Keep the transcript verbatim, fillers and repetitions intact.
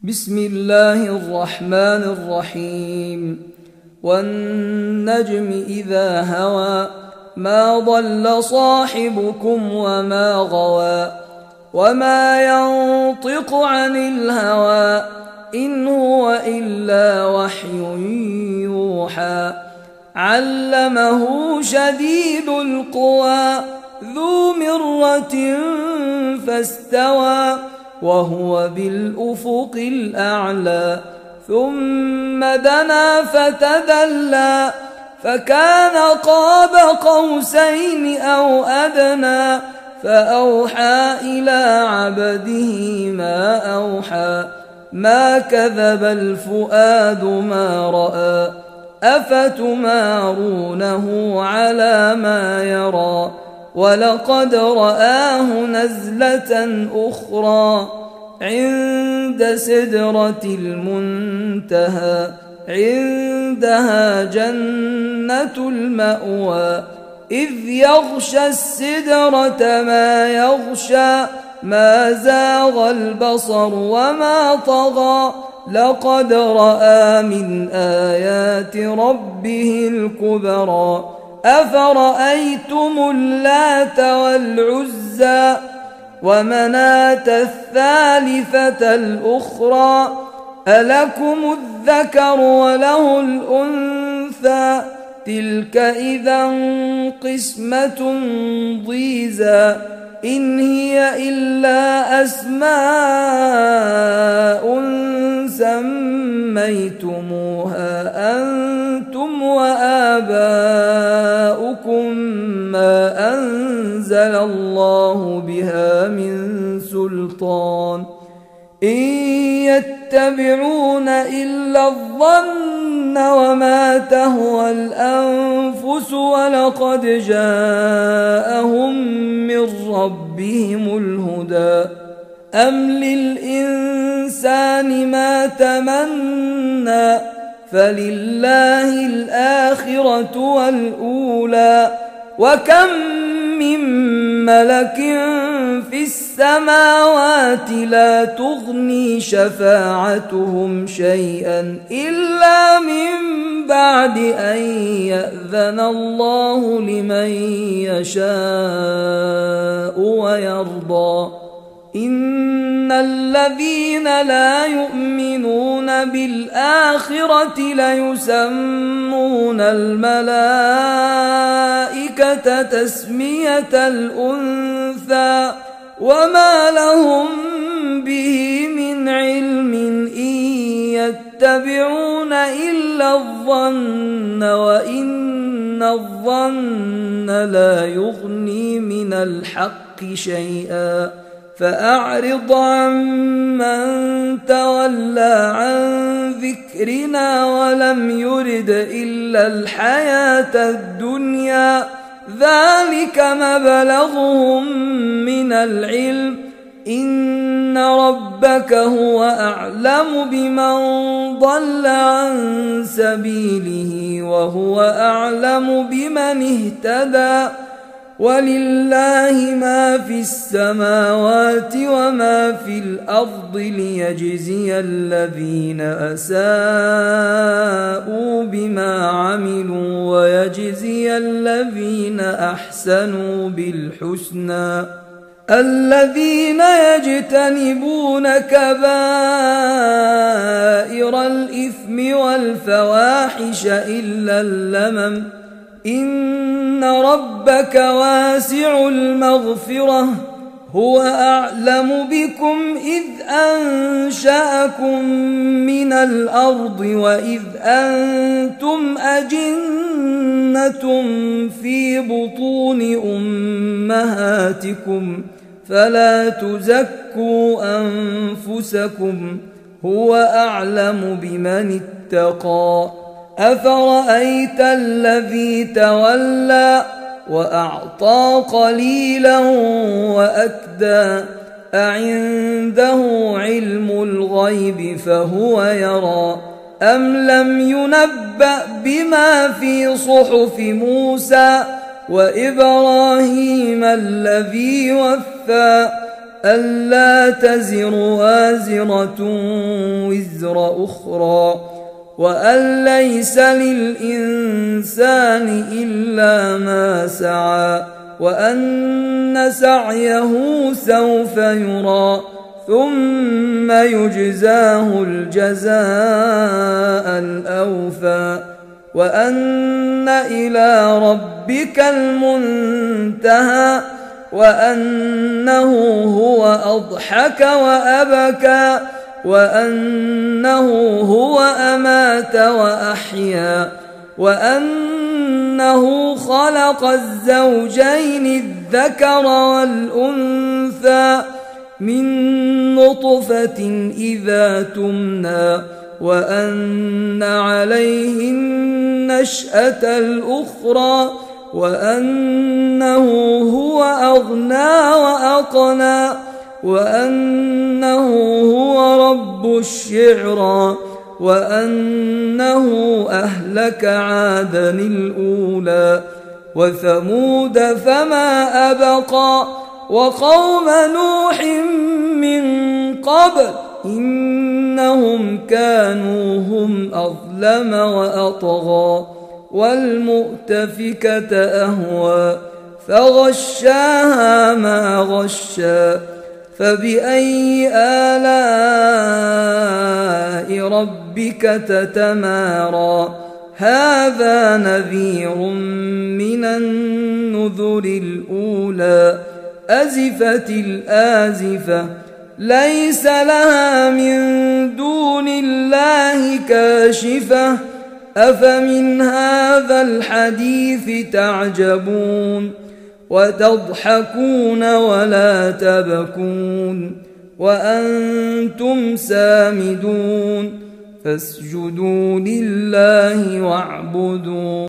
بسم الله الرحمن الرحيم والنجم إذا هوى ما ضل صاحبكم وما غوى وما ينطق عن الهوى إن هو إلا وحي يوحى علمه شديد القوى ذو مرة فاستوى وهو بالأفق الأعلى ثم دنا فتدلى فكان قاب قوسين أو أدنى فأوحى إلى عبده ما أوحى ما كذب الفؤاد ما رأى أفتمارونه على ما يرى ولقد رآه نزلة أخرى عند سدرة المنتهى عندها جنة المأوى إذ يغشى السدرة ما يغشى ما زاغ البصر وما طغى لقد رأى من آيات ربه الكبرى أفرأيتم اللات والعزى ومناة الثالثة الأخرى ألكم الذكر وله الأنثى تلك إذا قسمة ضيزى إن هي إلا أسماء سميتموها أنتم وآباؤكم ما أنزل الله بها من سلطان إن يتبعون إلا الظن وما تهوى الأنفس ولقد جاءهم من ربهم الهدى أم للإنسان ما تمنى فلله الآخرة والأولى وكم من ملك في السماوات لا تغني شفاعتهم شيئا إلا من بعد أن يأذن الله لمن يشاء ويرضى إن الذين لا يؤمنون بالآخرة ليسمون الملائكة تسمية الأنثى وما لهم به من علم إن يتبعون إلا الظن وإن الظن لا يغني من الحق شيئا فأعرض عمن تولى عن ذكرنا ولم يرد إلا الحياة الدنيا ذلك مبلغهم من العلم إن ربك هو أعلم بمن ضل عن سبيله وهو أعلم بمن اهتدى ولله ما في السماوات وما في الأرض ليجزي الذين أساءوا بما عملوا ويجزي الذين أحسنوا بالحسنى الذين يجتنبون كبائر الإثم والفواحش إلا اللمم إن ربك واسع المغفرة هو أعلم بكم إذ أنشأكم من الأرض وإذ أنتم أجنة في بطون أمهاتكم فلا تزكوا أنفسكم هو أعلم بمن اتقى أفرأيت الذي تولى وأعطى قليلا وأكدى أعنده علم الغيب فهو يرى أم لم ينبأ بما في صحف موسى وإبراهيم الذي وفى ألا تزر وازرة وزر أخرى وأن ليس للإنسان إلا ما سعى وأن سعيه سوف يرى ثم يجزاه الجزاء الأوفى وأن إلى ربك المنتهى وأنه هو أضحك وأبكى وأنه هو أمات وأحيا وأنه خلق الزوجين الذكر والأنثى من نطفة إذا تمنى وأن عليه النشأة الأخرى وأنه هو أغنى وأقنى وأنه هو رب الشعرى وأنه أهلك عادا الأولى وثمود فما أبقى وقوم نوح من قبل إنهم كانوا هم أظلم وأطغى والمؤتفكة أهوى فغشاها ما غشى فبأي آلاء ربك تتمارى هذا نذير من النذر الأولى أزفت الآزفة ليس لها من دون الله كاشفة أفمن هذا الحديث تعجبون وتضحكون ولا تبكون وأنتم سامدون فاسجدوا لله واعبدوا